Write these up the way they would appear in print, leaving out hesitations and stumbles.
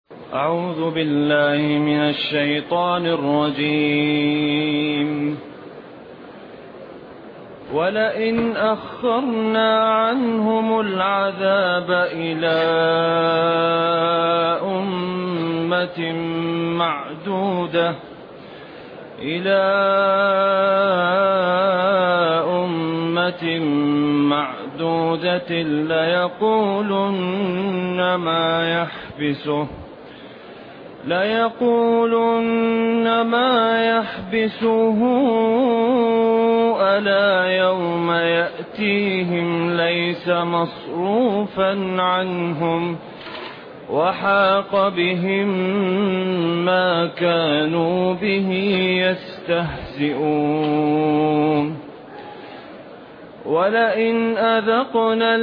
أعوذ بالله من الشيطان الرجيم. ولئن أخرنا عنهم العذاب إلى أمة معدودة ليقولن ما يحبسه ألا يوم يأتيهم ليس مصروفا عنهم وحاق بهم ما كانوا به يستهزئون. ولئن أذقنا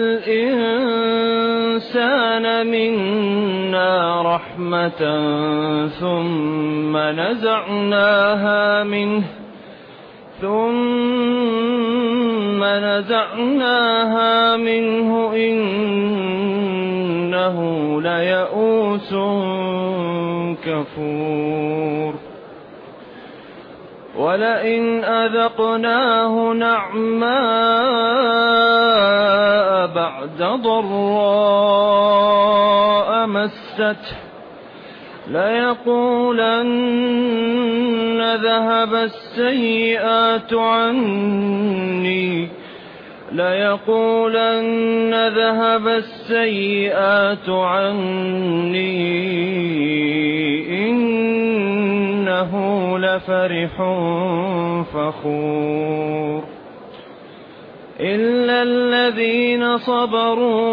الإنسان منا رحمة ثم نزعناها منه إنه ليئوس كفور. ولئن أذقناه نعماء بعد ضراء مسته ليقولن ذهب السيئات عني إنه لفرح فخور. إلا الذين صبروا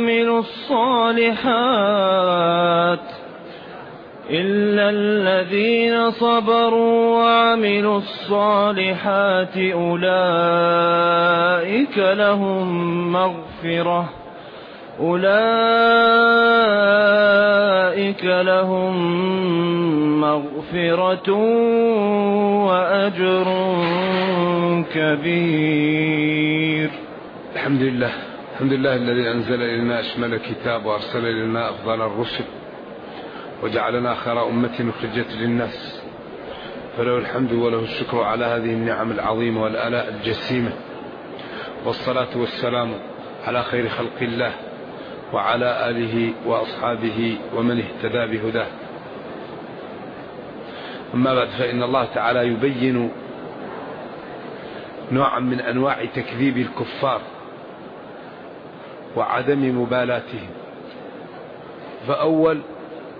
وعملوا الصالحات أولئك لهم مغفرة وأجر كبير. الحمد لله الذي أنزل إلينا أشمل الكتاب وأرسل إلينا أفضل الرسل وجعلنا خير أمة أخرجت للناس، فله الحمد وله الشكر على هذه النعم العظيمة والآلاء الجسيمة، والصلاة والسلام على خير خلق الله وعلى آله وأصحابه ومن اهتدى بهداه. أما بعد، فإن الله تعالى يبين نوعا من أنواع تكذيب الكفار وعدم مبالاتهم. فأول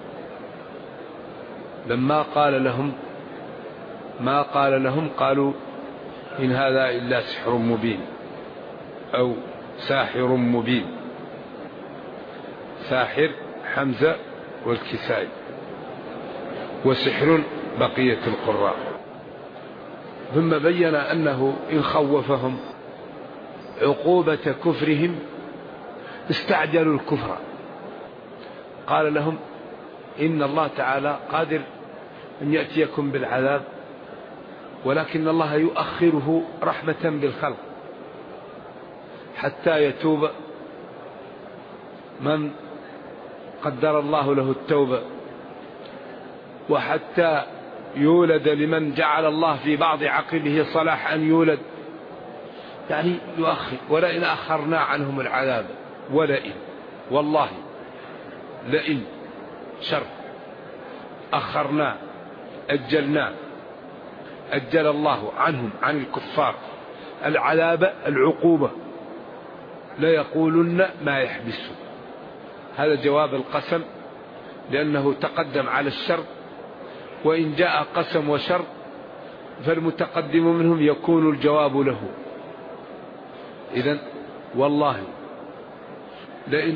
لما قال لهم ما قال لهم قالوا إن هذا إلا سحر مبين أو ساحر مبين. ساحر حمزة والكسائي، وسحر بقية القراء. ثم بين أنه إن خوفهم عقوبة كفرهم استعجلوا الكفر. قال لهم إن الله تعالى قادر أن يأتيكم بالعذاب، ولكن الله يؤخره رحمة بالخلق حتى يتوب من قدر الله له التوبة، وحتى يولد لمن جعل الله في بعض عقله صلاح أن يولد، يعني يؤخر. ولئن أخرنا عنهم العذاب، ولئن والله لئن شر أخرنا أجل الله عنهم عن الكفار العذاب العقوبة ليقولن ما يحبسه. هذا جواب القسم لأنه تقدم على الشر، وإن جاء قسم وشر فالمتقدم منهم يكون الجواب له. إذن والله لئن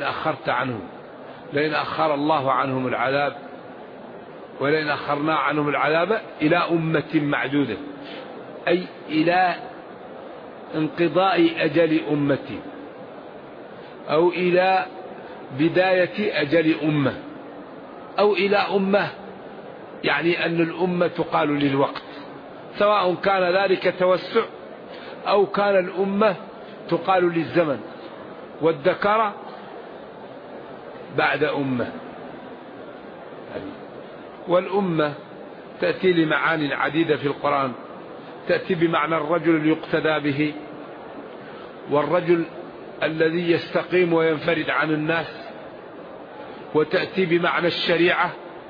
أخر الله عنهم العذاب، ولئن أخرنا عنهم العذاب إلى أمة معدودة، أي إلى انقضاء أجل أمة، أو إلى بداية أجل أمة، أو إلى أمة، يعني أن الأمة تقال للوقت، سواء كان ذلك توسع أو كان الأمة تقال للزمن، والذكر بعد أمة. والأمة تأتي لمعان عديدة في القرآن، تأتي بمعنى الرجل اللي يقتدى به، والرجل الذي يستقيم وينفرد عن الناس، وتأتي بمعنى الشريعة،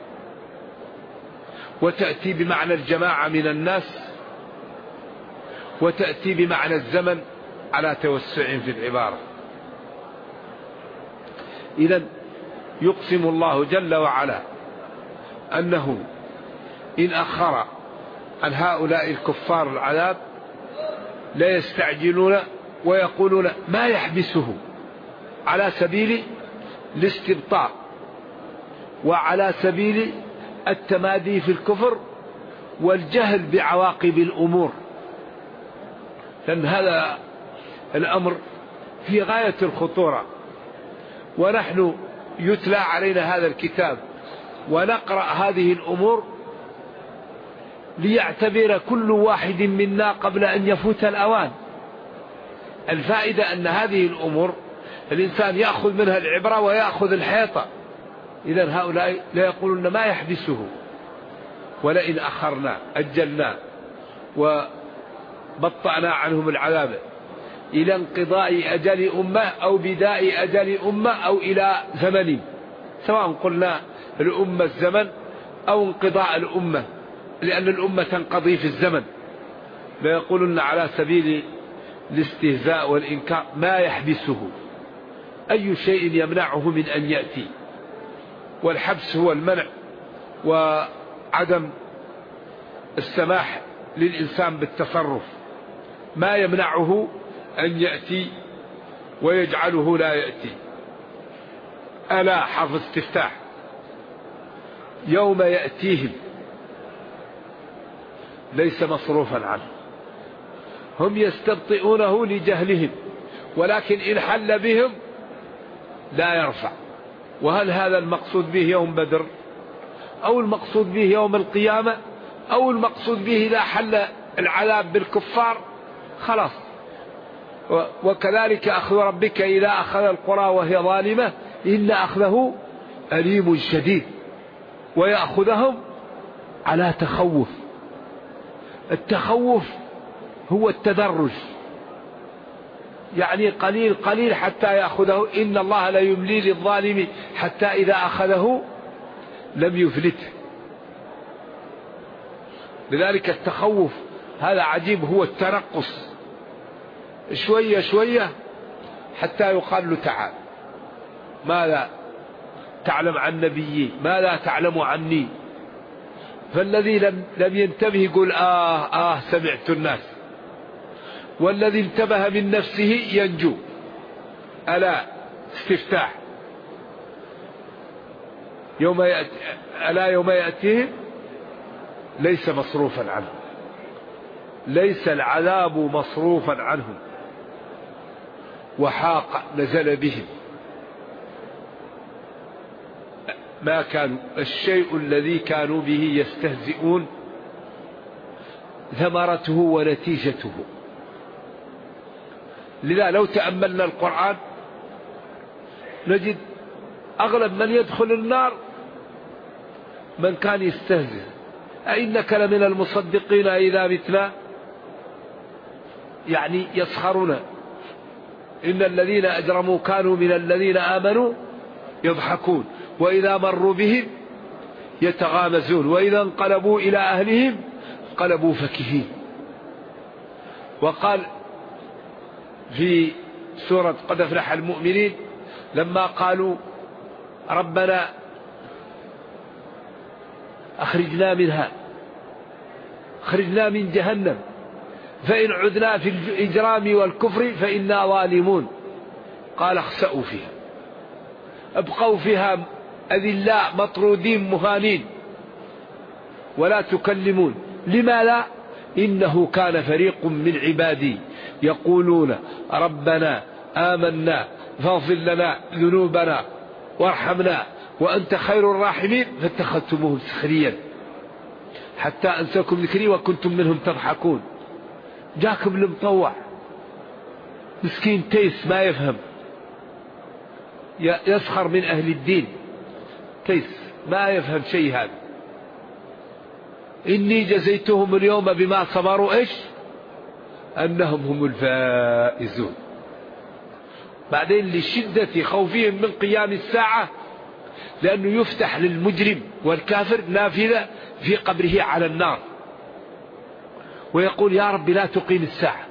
وتأتي بمعنى الجماعة من الناس، وتأتي بمعنى الزمن على توسع في العبارة. إذن يقسم الله جل وعلا أنه إن أخر عن هؤلاء الكفار العذاب لا يستعجلون ويقولون ما يحبسه، على سبيل الاستبطاء وعلى سبيل التمادي في الكفر والجهل بعواقب الأمور، لأن هذا الأمر في غاية الخطورة. ونحن يتلى علينا هذا الكتاب ونقرأ هذه الأمور ليعتبر كل واحد منا قبل أن يفوت الأوان. الفائدة أن هذه الأمور الإنسان يأخذ منها العبرة ويأخذ الحيطة. إذن هؤلاء لا يقولون ما يحبسه، ولئن أخرنا أجلنا وبطأنا عنهم العذاب إلى انقضاء أجل أمة أو بداء أجل أمة أو إلى زمن، سواء قلنا الأمة الزمن أو انقضاء الأمة، لأن الأمة تنقضي في الزمن. لا يقولون على سبيل الاستهزاء والإنكار ما يحبسه، أي شيء يمنعه من أن يأتي، والحبس هو المنع وعدم السماح للإنسان بالتصرف، ما يمنعه أن يأتي ويجعله لا يأتي. ألا حرف استفتاح، يوم يأتيهم ليس مصروفا عنه، هم يستبطئونه لجهلهم، ولكن إن حل بهم لا يرفع. وهل هذا المقصود به يوم بدر، أو المقصود به يوم القيامة، أو المقصود به إذا حل العذاب بالكفار؟ خلاص. وكذلك أخذ ربك إذا أخذ القرى وهي ظالمة إن أخذه أليم شديد، ويأخذهم على تخوف. التخوف هو التدرج، يعني قليل قليل حتى يأخذه. إن الله لا يملي للظالم حتى إذا أخذه لم يفلته. لذلك التخوف هذا عجيب، هو التنقص شوية شوية حتى يقال له تعال، ماذا تعلم عن نبيي، ماذا تعلم عني. فالذي لم ينتبه يقول سمعت الناس، والذي انتبه من نفسه ينجو. ألا استفتاح، ألا يوم يأتيهم ليس مصروفا عنه، ليس العذاب مصروفا عنهم، وحاق نزل بهم ما كانوا، الشيء الذي كانوا به يستهزئون ثمرته ونتيجته. لذا لو تأملنا القرآن نجد أغلب من يدخل النار من كان يستهزئ. أئنك لمن المصدقين إذا متنا، يعني يسخرون. إن الذين أجرموا كانوا من الذين آمنوا يضحكون، وإذا مروا بهم يتغامزون، وإذا انقلبوا إلى أهلهم انقلبوا فكهين. وقال في سورة قد أفلح المؤمنين لما قالوا ربنا أخرجنا منها، أخرجنا من جهنم، فإن عدنا في الإجرام والكفر فإنا ظالمون، قال اخسأوا فيها، ابقوا فيها أذلاء مطرودين مهانين ولا تكلمون. لما لا؟ إنه كان فريق من عبادي يقولون ربنا آمنا فاغفر لنا ذنوبنا وارحمنا وأنت خير الراحمين فاتخذتموهم سخريا حتى أنساكم ذكري وكنتم منهم تضحكون. جاكم المطوع مسكين تيس ما يفهم، يسخر من أهل الدين تيس. ما يفهم شيء هذا. إني جزيتهم اليوم بما صبروا إيش؟ أنهم هم الفائزون. بعدين لشدة خوفهم من قيام الساعة، لأنه يفتح للمجرم والكافر نافذة في قبره على النار، ويقول يا رب لا تقيم الساعة.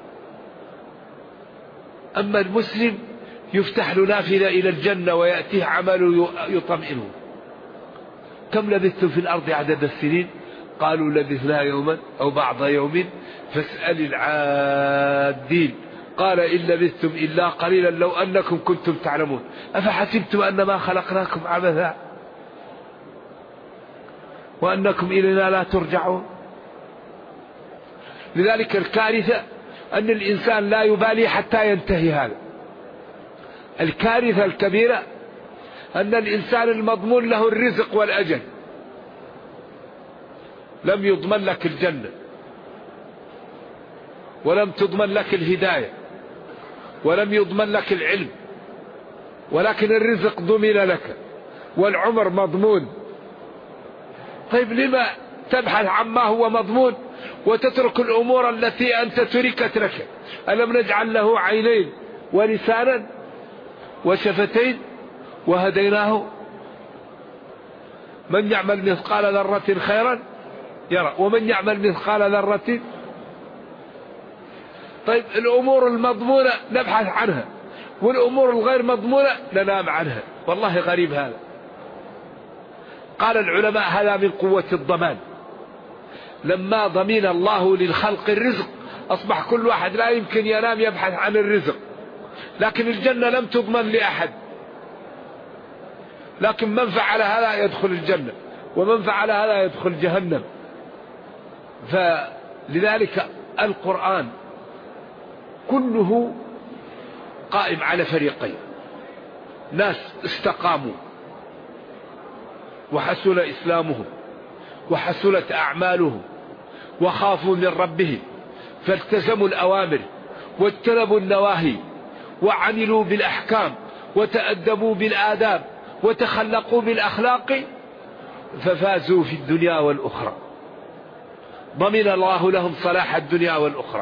أما المسلم يفتح له نافذة إلى الجنة ويأتيه عمله يطمئنه. كم لبثتم في الأرض عدد السنين؟ قالوا لبثنا يوما أو بعض يوم فاسأل العادين. قال إن لبثتم إلا قليلا لو أنكم كنتم تعلمون أفحسبتم أنما خلقناكم عبثا وأنكم إلينا لا ترجعون. لذلك الكارثة أن الإنسان لا يبالي حتى ينتهي هذا. الكارثة الكبيرة أن الإنسان المضمون له الرزق والأجل، لم يضمن لك الجنة، ولم تضمن لك الهداية، ولم يضمن لك العلم، ولكن الرزق ضمن لك والعمر مضمون. طيب لما تبحث عما هو مضمون وتترك الأمور التي أنت تركت لك؟ ألم نجعل له عينين ولسانا وشفتين وهديناه؟ من يعمل مثقال ذرة خيرا يرى ومن يعمل مثقال ذرة. طيب الأمور المضمونة نبحث عنها، والأمور الغير مضمونة ننام عنها. والله غريب هذا. قال العلماء هذا من قوة الضمان. لما ضمن الله للخلق الرزق أصبح كل واحد لا يمكن ينام يبحث عن الرزق. لكن الجنة لم تضمن لأحد، لكن من فعل هذا يدخل الجنة ومن فعل هذا يدخل جهنم. فلذلك القرآن كله قائم على فريقين: ناس استقاموا وحسن إسلامهم وحسنت أعمالهم وخافوا من ربهم فالتزموا الأوامر واجتنبوا النواهي وعملوا بالأحكام وتأدبوا بالآداب وتخلقوا بالأخلاق ففازوا في الدنيا والأخرى. ضمن الله لهم صلاح الدنيا والأخرى.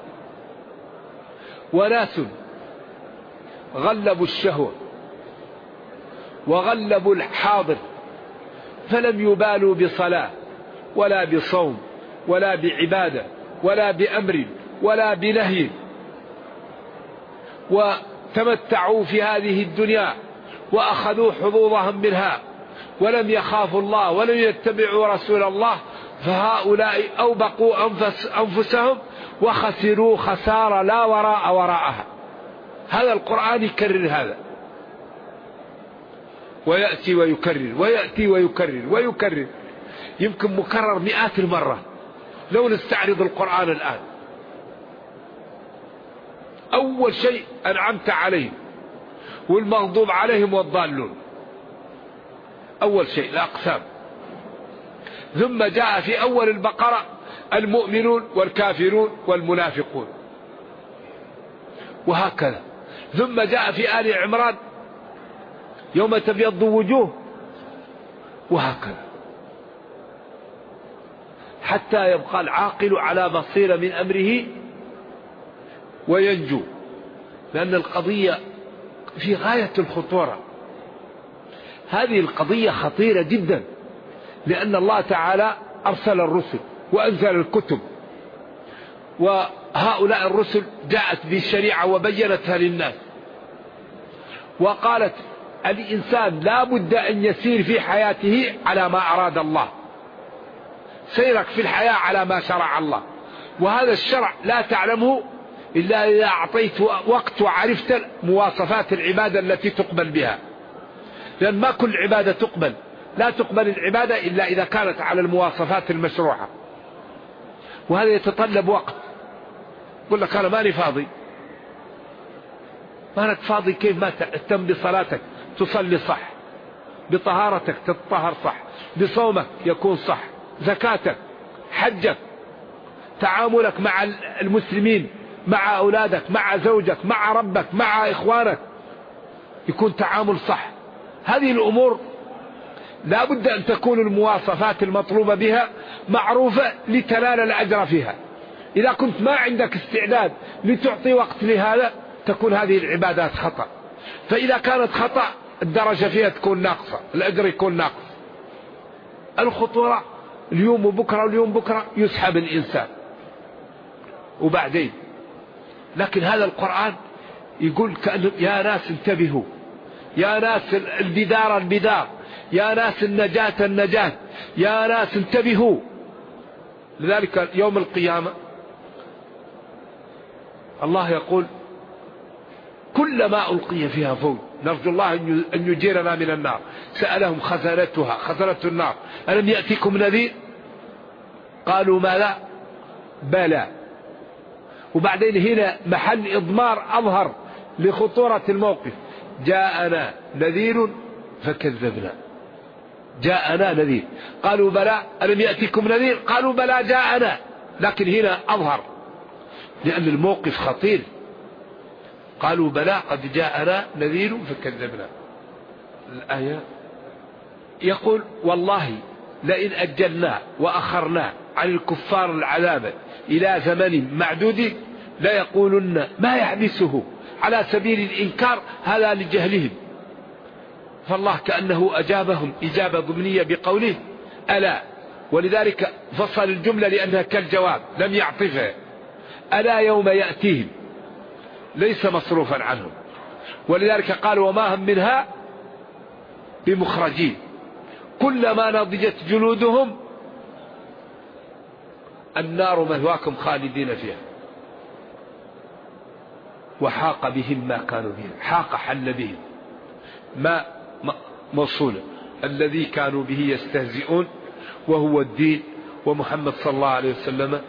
وناس غلبوا الشهوة وغلبوا الحاضر فلم يبالوا بصلاة ولا بصوم ولا بعبادة ولا بأمر ولا بنهي، وتمتعوا في هذه الدنيا وأخذوا حظوظهم منها ولم يخافوا الله ولم يتبعوا رسول الله، فهؤلاء أوبقوا أنفسهم وخسروا خسارة لا وراء وراءها. هذا القرآن يكرر هذا، ويأتي ويكرر ويأتي ويكرر ويكرر، يمكن مكرر مئات المرة. لو نستعرض القرآن الآن: أول شيء أنعمت عليهم والمغضوب عليهم والضالون، أول شيء الأقسام. ثم جاء في أول البقرة المؤمنون والكافرون والمنافقون، وهكذا. ثم جاء في آل عمران يوم تبيض وجوه، وهكذا، حتى يبقى العاقل على بصيرة من أمره وينجو. لأن القضية في غاية الخطورة. هذه القضية خطيرة جدا، لأن الله تعالى أرسل الرسل وأنزل الكتب، وهؤلاء الرسل جاءت بالشريعة وبينتها للناس، وقالت الإنسان لا بد أن يسير في حياته على ما أراد الله، سيرك في الحياة على ما شرع الله. وهذا الشرع لا تعلمه إلا إذا أعطيت وقت وعرفت مواصفات العبادة التي تقبل بها، لأن ما كل عبادة تقبل. لا تقبل العبادة إلا إذا كانت على المواصفات المشروعة، وهذا يتطلب وقت. يقول لك أنا ماني فاضي. مانك فاضي كيف؟ ما تهتم بصلاتك تصلي صح، بطهارتك تتطهر صح، بصومك يكون صح، زكاتك، حجك، تعاملك مع المسلمين، مع أولادك، مع زوجك، مع ربك، مع إخوانك، يكون تعامل صح. هذه الأمور لا بد أن تكون المواصفات المطلوبة بها معروفة لتنال الأجر فيها. إذا كنت ما عندك استعداد لتعطي وقت لهذا تكون هذه العبادات خطأ. فإذا كانت خطأ الدرجة فيها تكون ناقصة، الأجر يكون ناقص. الخطورة اليوم وبكرة واليوم بكرة يسحب الإنسان وبعدين. لكن هذا القرآن يقول كأنه يا ناس انتبهوا، يا ناس البدار، يا ناس النجاة، يا ناس انتبهوا. لذلك يوم القيامة الله يقول كلما ألقي فيها فوج نرجو الله أن يجيرنا من النار سألهم خزنة النار ألم يأتكم نذير قالوا ما لا بلى. وبعدين هنا محل إضمار أظهر لخطورة الموقف، جاءنا نذير فكذبنا. جاءنا نذير قالوا بلى ألم يأتكم نذير قالوا بلى جاءنا، لكن هنا أظهر لأن الموقف خطير. قالوا بلى قد جاءنا نذير فكذبنا. الآية يقول والله لئن أجلنا وأخرنا عن الكفار العذاب إلى زمن معدود لا يقولن ما يحبسه على سبيل الإنكار هذا لجهلهم. فالله كأنه أجابهم إجابة ضمنية بقوله ألا، ولذلك فصل الجملة لأنها كالجواب لم يعطفها. ألا يوم يأتيهم ليس مصروفا عنهم، ولذلك قال وما هم منها بمخرجين كلما نضجت جلودهم النار مثواكم خالدين فيها وحاق بهم ما كانوا به. حاق حل بهم، ما موصولة الذي كانوا به يستهزئون وهو الدين ومحمد صلى الله عليه وسلم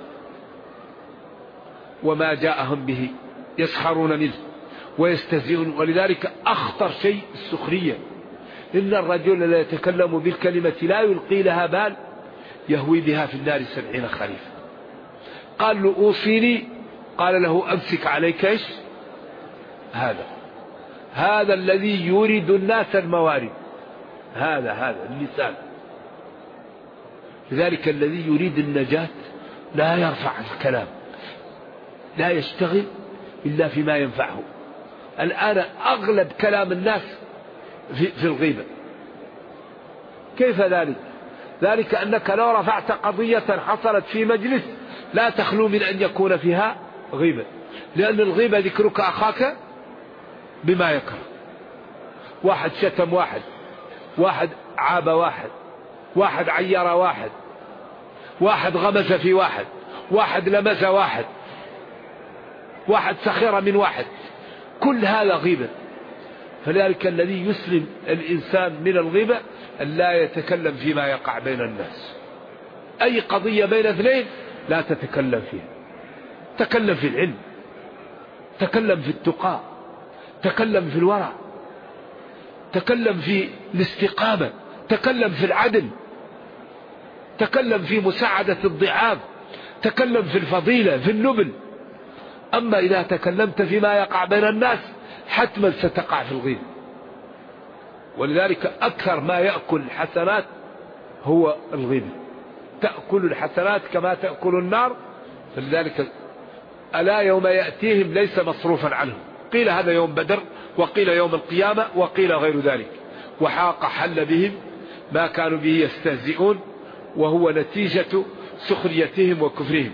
وما جاءهم به يسخرون منه ويستهزئون. ولذلك أخطر شيء السخرية، إن الرجل لا يتكلم بالكلمة لا يلقي لها بال يهوي بها في النار 70 خريفا. قال له أوصيني، قال له أمسك عليك إيش هذا الذي يريد الناس الموارد، هذا اللسان. لذلك الذي يريد النجاة لا يرفع الكلام، لا يشتغل إلا فيما ينفعه. الآن أغلب كلام الناس في الغيبة. كيف ذلك؟ ذلك أنك لو رفعت قضية حصلت في مجلس لا تخلو من أن يكون فيها غيبة، لأن الغيبة ذكرك أخاك بما يكره. واحد شتم واحد عاب واحد عير واحد غمز في واحد لمز واحد سخر من كل هذا غيبة. فلذلك الذي يسلم الإنسان من الغيبة أن لا يتكلم فيما يقع بين الناس. أي قضية بين اثنين لا تتكلم فيها. تكلم في العلم، تكلم في التقى، تكلم في الورع، تكلم في الاستقامة، تكلم في العدل، تكلم في مساعدة الضعاف، تكلم في الفضيلة في النبل. أما إذا تكلمت فيما يقع بين الناس حتما ستقع في الغيبة. ولذلك أكثر ما يأكل الحسنات هو الغيبة، تأكل الحسنات كما تأكل النار. فلذلك ألا يوم يأتيهم ليس مصروفا عنهم. قيل هذا يوم بدر، وقيل يوم القيامة، وقيل غير ذلك. وحاق حل بهم ما كانوا به يستهزئون وهو نتيجة سخريتهم وكفرهم.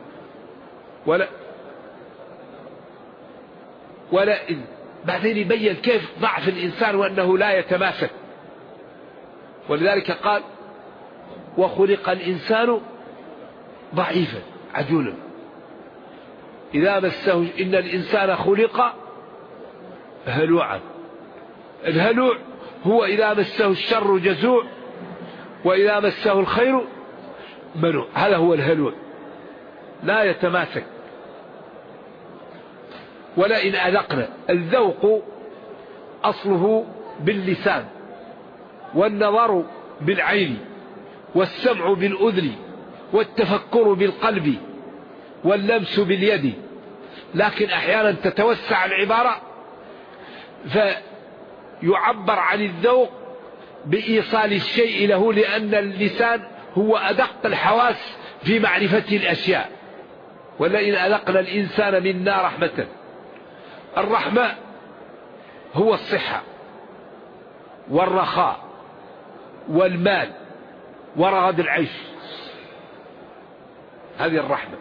ولا بعدين يبين كيف ضعف الإنسان وأنه لا يتماسك. ولذلك قال وخلق الإنسان ضعيفا عجولا إذا مسه، إن الإنسان خلق هلوعا. الهلوع هو إذا مسه الشر جزوع وإذا مسه الخير منوع. هذا هو الهلوع، لا يتماسك. ولئن أذقنا، الذوق أصله باللسان، والنظر بالعين، والسمع بالأذن، والتفكر بالقلب، واللمس باليد. لكن أحيانا تتوسع العبارة فيعبر عن الذوق بإيصال الشيء له، لأن اللسان هو أدق الحواس في معرفة الأشياء. ولئن أذقنا الإنسان منا رحمة، الرحمة هو الصحة والرخاء والمال ورغد العيش، هذه الرحمة.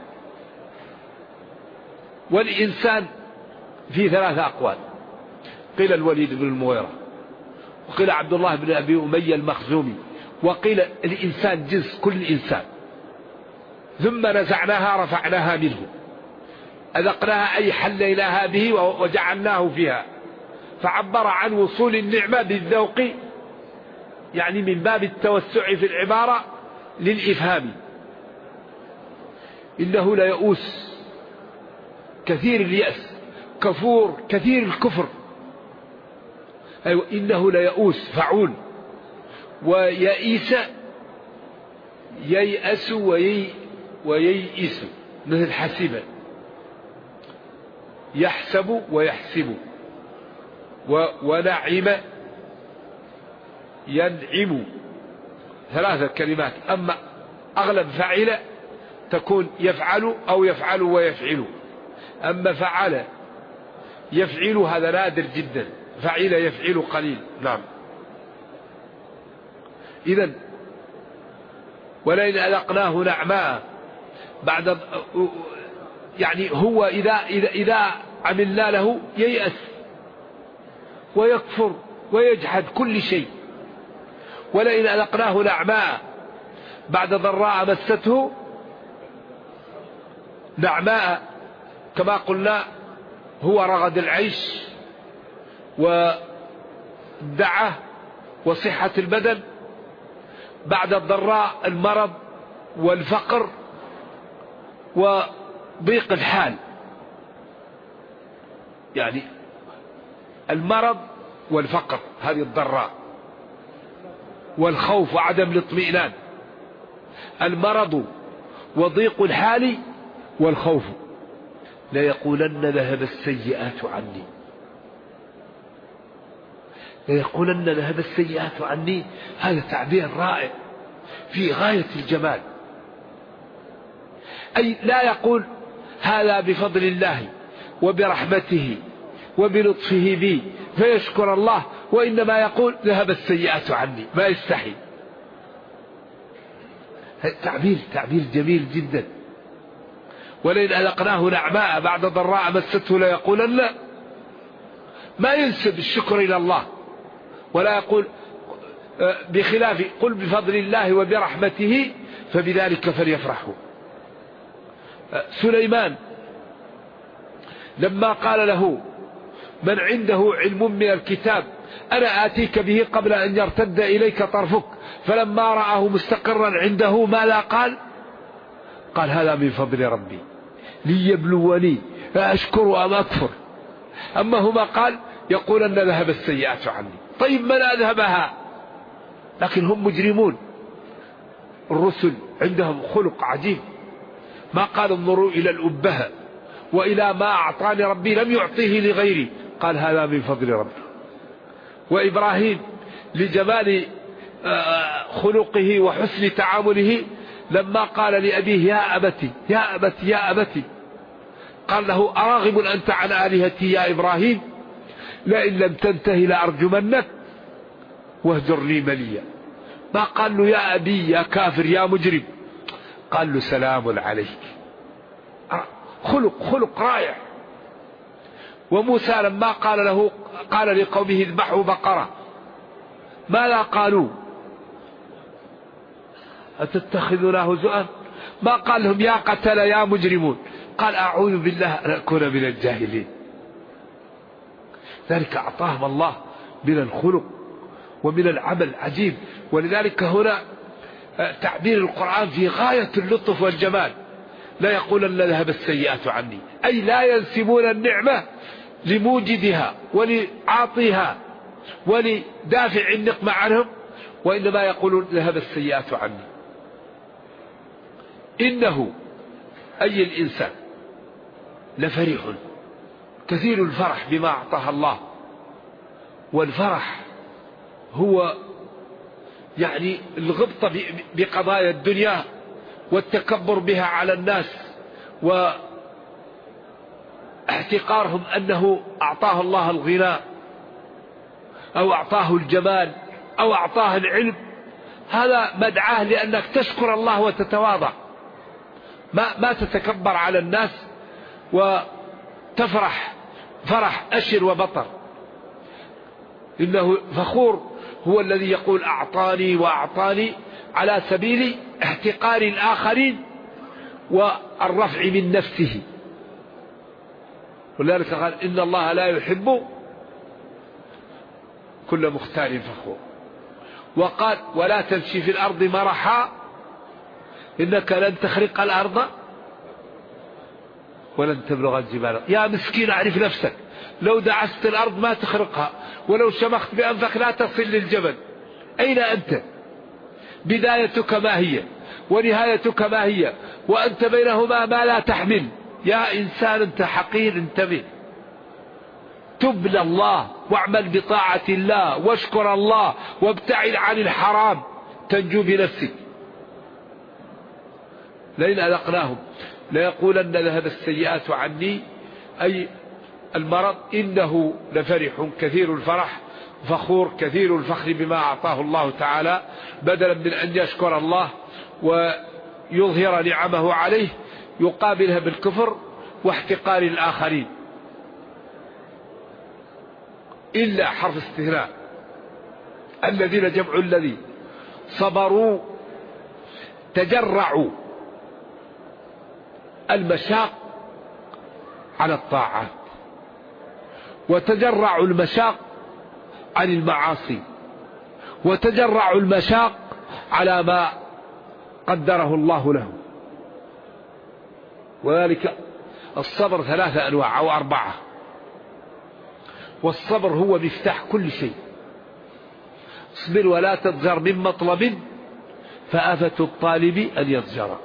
والإنسان في 3 أقوال، قيل الوليد بن المغيرة، وقيل عبد الله بن أبي أمية المخزومي، وقيل الإنسان جنس كل إنسان، ثم نزعناها رفعناها منه، أذقناها أي حليناها به وجعلناه فيها، فعبر عن وصول النعمة بالذوق، يعني من باب التوسع في العبارة للإفهام. إنه ليئوس كثير اليأس، كفور كثير الكفر. أيوة، إنه ليئوس فعول، ويئيس ييأس وييئس، مثل حسبا، يحسب ويحسب، ونعم ينعم، 3 كلمات. أما أغلب فعل تكون يفعل أو يفعل ويفعل، أما فعل يفعل هذا نادر جدا، فعل يفعل قليل. نعم. إذن ولئن أذقناه نعماء بعد، يعني هو إذا عملنا له ييأس ويكفر ويجحد كل شيء. ولئن أذقناه نعماء بعد ضراء مسته، نعماء كما قلنا هو رغد العيش والدعة وصحة البدن، بعد الضراء المرض والفقر وضيق الحال، يعني المرض والفقر هذه الضراء، والخوف وعدم الاطمئنان، المرض وضيق الحال والخوف. ليقولن ذهب السيئات عني، ليقولن ذهب السيئات عني، هذا تعبير رائع في غاية الجمال. أي لا يقول هذا بفضل الله وبرحمته وبلطفه بي فيشكر الله، وإنما يقول ذهب السيئات عني، ما يستحي. تعبير جميل جدا. ولئن أذقناه نعماء بعد ضراء مسته ليقولن، ما ينسب الشكر إلى الله، ولا يقول بخلاف قل بفضل الله وبرحمته فبذلك فليفرحوا. سليمان لما قال له من عنده علم من الكتاب أنا آتيك به قبل أن يرتد إليك طرفك، فلما رآه مستقرا عنده ماذا قال؟ قال هذا من فضل ربي ليبلوني أشكر أم أكفر. أما هما قال يقول أن ذهب السيئات عني. طيب من أذهبها؟ لكن هم مجرمون. الرسل عندهم خلق عجيب، ما قال انظروا إلى الأبهة وإلى ما أعطاني ربي لم يعطيه لغيري، قال هذا من فضل ربي. وإبراهيم لجمال خلقه وحسن تعامله لما قال لأبيه يا أبتي يا أبتي يا أبتي، قال له أراغب أنت عن آلهتي يا إبراهيم لئن لم تنتهي لأرجمنك واهجرني مليا. ما قال له يا أبي يا كافر يا مجرم، قال له سلام عليك. خلق رائع. وموسى لما قال لقومه اذبحوا بقرة ماذا قالوا؟ أتتخذنا هزؤا؟ ما قال لهم يا قتل يا مجرمون، قال أعوذ بالله أن أكون من الجاهلين. ذلك أعطاهم الله من الخلق ومن العمل عجيب. ولذلك هنا تعبير القرآن في غاية اللطف والجمال. لا يقولن ذهب السيئات عني، أي لا ينسبون النعمة لموجدها ولعاطيها ولدافع النقمة عنهم، وإنما يقولون ذهب السيئات عني. إنه أي الإنسان لفرح كثير الفرح بما أعطاه الله. والفرح هو يعني الغبطة بقضايا الدنيا والتكبر بها على الناس واحتقارهم أنه أعطاه الله الغنى أو أعطاه الجمال أو أعطاه العلم، هذا مدعاه لأنك تشكر الله وتتواضع، ما تتكبر على الناس وتفرح فرح أشر وبطر. إنه فخور هو الذي يقول أعطاني وأعطاني على سبيل احتقار الآخرين والرفع من نفسه. ولذلك قال إن الله لا يحب كل مختال فخور. وقال ولا تمشي في الأرض مرحا إنك لن تخرق الأرض ولن تبلغ الجبال. يا مسكين أعرف نفسك، لو دعست الأرض ما تخرقها، ولو شمخت بأنفك لا تصل للجبل. أين أنت؟ بدايتك ما هي ونهايتك ما هي، وأنت بينهما ما لا تحمل. يا إنسان أنت حقير، انتبه، تب لله واعمل بطاعة الله واشكر الله وابتعد عن الحرام تنجو بنفسك. لئن أذقناهم ليقولن ذهب السيئات عني، أي المرض، إنه لفرح كثير الفرح فخور كثير الفخر بما أعطاه الله تعالى، بدلا من أن يشكر الله ويظهر نعمه عليه يقابلها بالكفر واحتقار الآخرين. إلا حرف استثناء، الذين جمعوا الذي صبروا تجرعوا المشاق على الطاعات وتجرعوا المشاق عن المعاصي وتجرعوا المشاق على ما قدره الله له. وذلك الصبر 3 أنواع أو 4، والصبر هو مفتاح كل شيء. اصبر ولا تضجر من مطلب فآفة الطالب أن يضجر.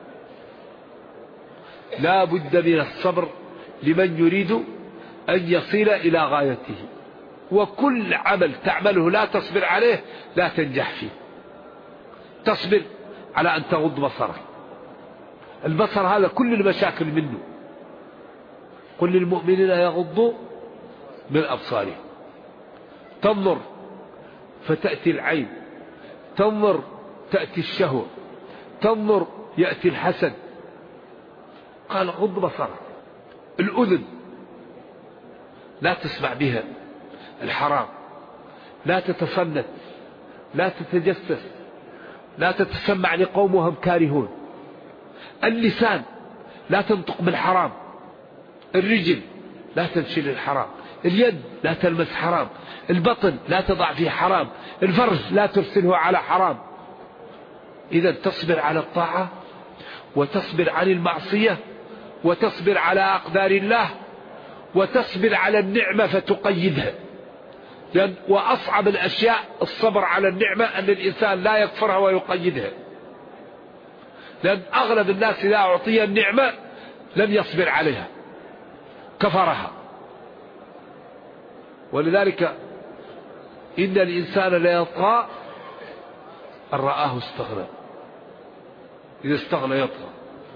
لا بد من الصبر لمن يريد أن يصل إلى غايته، وكل عمل تعمله لا تصبر عليه لا تنجح فيه. تصبر على أن تغض بصرك، البصر هذا كل المشاكل منه. قل للمؤمنين يغضوا من أبصارهم. تنظر فتأتي العين، تنظر تأتي الشهوة، تنظر يأتي الحسد. قال غض بصرك. الأذن لا تسمع بها الحرام، لا تتصنت، لا تتجسس، لا تتسمع لقوم وهم كارهون. اللسان لا تنطق بالحرام، الرجل لا تمشي للحرام، اليد لا تلمس حرام، البطن لا تضع فيه حرام، الفرج لا ترسله على حرام. إذا تصبر على الطاعة وتصبر عن المعصية وتصبر على أقدار الله وتصبر على النعمة فتقيدها. لأن وأصعب الأشياء الصبر على النعمة أن الإنسان لا يكفرها ويقيدها، لأن أغلب الناس إذا أعطي النعمة لم يصبر عليها كفرها. ولذلك إن الإنسان ليطغى أن رآه استغنى. إذا استغنى يطغى.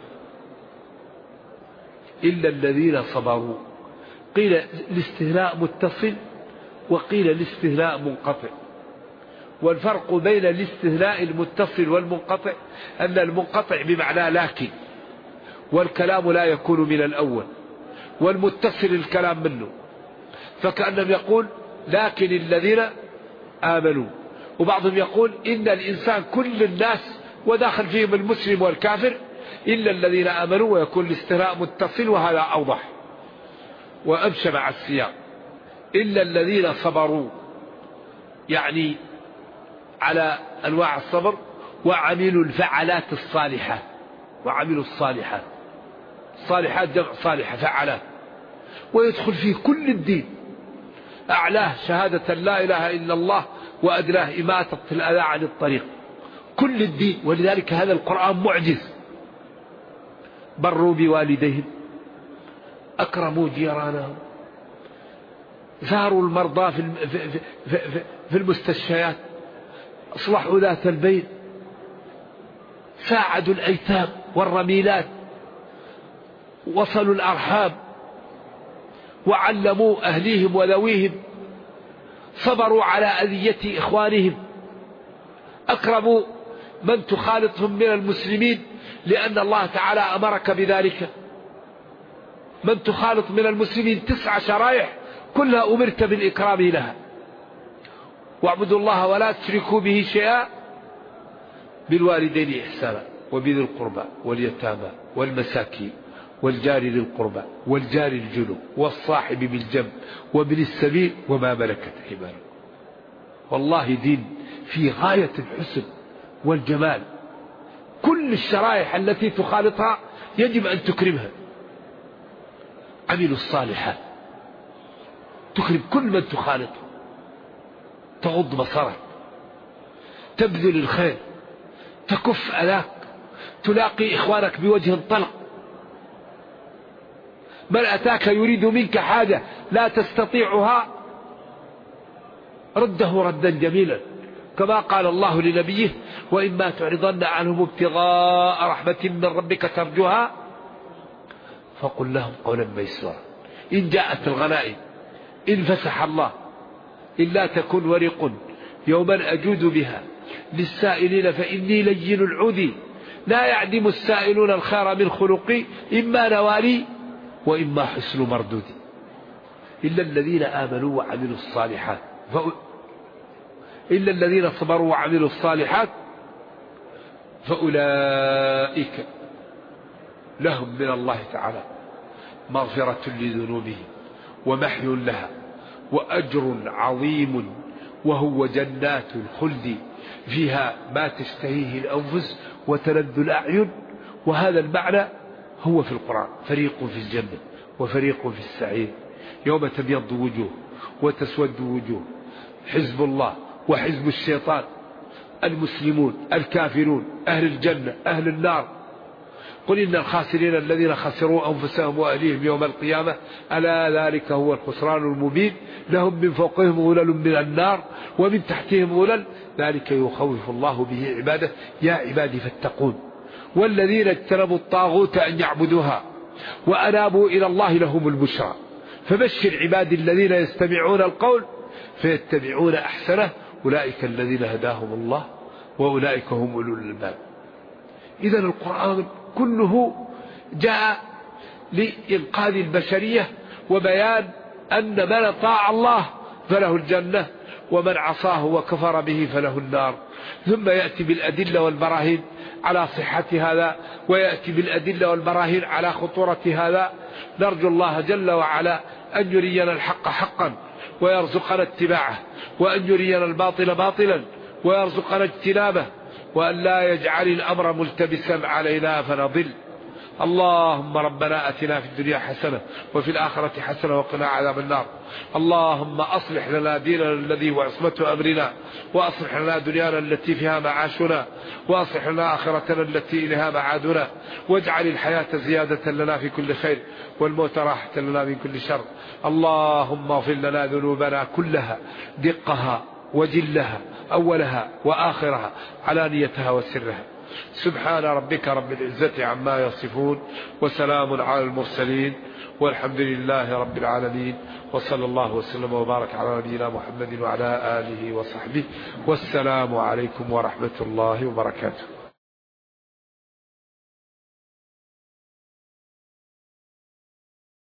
إلا الذين صبروا. قيل الاستهلاء متصل وقيل الاستهلاء منقطع. والفرق بين الاستهلاء المتصل والمنقطع أن المنقطع بمعنى لكن، والكلام لا يكون من الأول، والمتصل الكلام منه. فكأنهم يقول لكن الذين آمنوا، وبعضهم يقول إن الإنسان كل الناس وداخل فيهم المسلم والكافر إلا الذين آمنوا، ويكون الاستهلاء متصل، وهذا أوضح وأمشى مع السياق. إلا الذين صبروا يعني على أنواع الصبر وعملوا الفعلات الصالحة. وعملوا الصالحات، الصالحات جمع صالحة فعلات، ويدخل فيه كل الدين، أعلاه شهادة لا إله إلا الله وأدناه إماتة الأذى عن الطريق، كل الدين. ولذلك هذا القرآن معجز. بروا بوالديهم، أكرموا جيرانهم، زاروا المرضى في المستشفيات، أصلحوا ذات البين، ساعدوا الأيتام والرميلات، وصلوا الأرحام، وعلموا أهليهم وذويهم، صبروا على أذية إخوانهم، أكرموا من تخالطهم من المسلمين لأن الله تعالى أمرك بذلك. من تخالط من المسلمين 9 شرائح كلها أمرت بالإكرام لها. واعبدوا الله ولا تشركوا به شيئا، بالوالدين إحسانا، وبذي القربى واليتامى والمساكين والجار ذي القربى والجار الجنوب والصاحب بالجنب وابن السبيل وما ملكت أيمانكم. والله دين في غاية الحسن والجمال. كل الشرائح التي تخالطها يجب أن تكرمها. عملوا الصالحات، تكرم كل من تخالطه، تغض بصرك، تبذل الخير، تكف أذاك، تلاقي إخوانك بوجه طلق. من أتاك يريد منك حاجة لا تستطيعها رده ردا جميلا، كما قال الله لنبيه: وإما تعرضن عنهم ابتغاء رحمة من ربك ترجوها فقل لهم قولا ميسورا. إن جاءت الغنائم إن فسح الله إلا تكن ورق يوما أجود بها للسائلين فإني لين العودي لا يعدم السائلون الخير من خلقي إما نوالي وإما حسن مردودي إلا الذين آمنوا وعملوا الصالحات إلا الذين صبروا وعملوا الصالحات فأولئك لهم من الله تعالى مغفرة لذنوبهم ومحي لها وأجر عظيم، وهو جنات الخلد فيها ما تشتهيه الأنفس وتلذ الأعين. وهذا المعنى هو في القرآن: فريق في الجنة وفريق في السعير، يوم تبيض وجوه وتسود وجوه، حزب الله وحزب الشيطان، المسلمون الكافرون، أهل الجنة أهل النار. قل إن الخاسرين الذين خسروا أنفسهم وأهليهم يوم القيامة ألا ذلك هو الخسران المبين، لهم من فوقهم غلل من النار ومن تحتهم غلل، ذلك يخوف الله به عباده يا عبادي فاتقون. والذين اجتنبوا الطاغوت أن يعبدوها وأنابوا إلى الله لهم البشرى. فبشر عبادي الذين يستمعون القول فيتبعون أحسنه أولئك الذين هداهم الله وأولئك هم أولو الألباب. إذن القرآن كله جاء لإنقاذ البشرية وبيان أن من أطاع الله فله الجنة ومن عصاه وكفر به فله النار. ثم يأتي بالأدلة والبراهين على صحة هذا، ويأتي بالأدلة والبراهين على خطورة هذا. نرجو الله جل وعلا أن يرينا الحق حقا ويرزقنا اتباعه، وأن يرينا الباطل باطلا ويرزقنا اجتنابه، وأن لا يجعل الأمر ملتبسا علينا فنضل. اللهم ربنا أتنا في الدنيا حسنة وفي الآخرة حسنة وقنا عذاب النار. اللهم أصلح لنا ديننا الذي هو عصمة أمرنا، وأصلح لنا دنيانا التي فيها معاشنا، وأصلح لنا آخرتنا التي إليها معادنا، واجعل الحياة زيادة لنا في كل خير والموت راحة لنا من كل شر. اللهم اغفر لنا ذنوبنا كلها دقها وجلها أولها وآخرها علانيتها وسرها. سبحان ربك رب العزة عما يصفون وسلام على المرسلين والحمد لله رب العالمين، وصلى الله وسلم وبارك على نبينا محمد وعلى آله وصحبه، والسلام عليكم ورحمة الله وبركاته.